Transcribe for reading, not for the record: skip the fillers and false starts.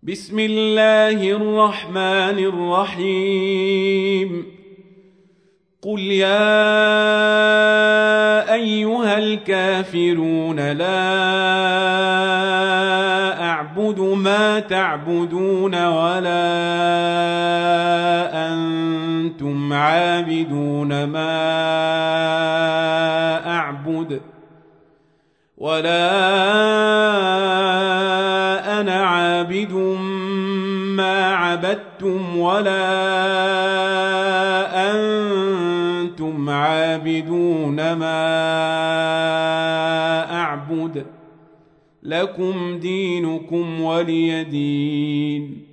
بسم الله الرحمن الرحيم قل يا أيها الكافرون لا أعبد ما تعبدون ولا أنتم عابدون ما أعبد ولا أنا عابد ما عبدتم ولا أنتم عابدون ما أعبد لكم دينكم ولي دين.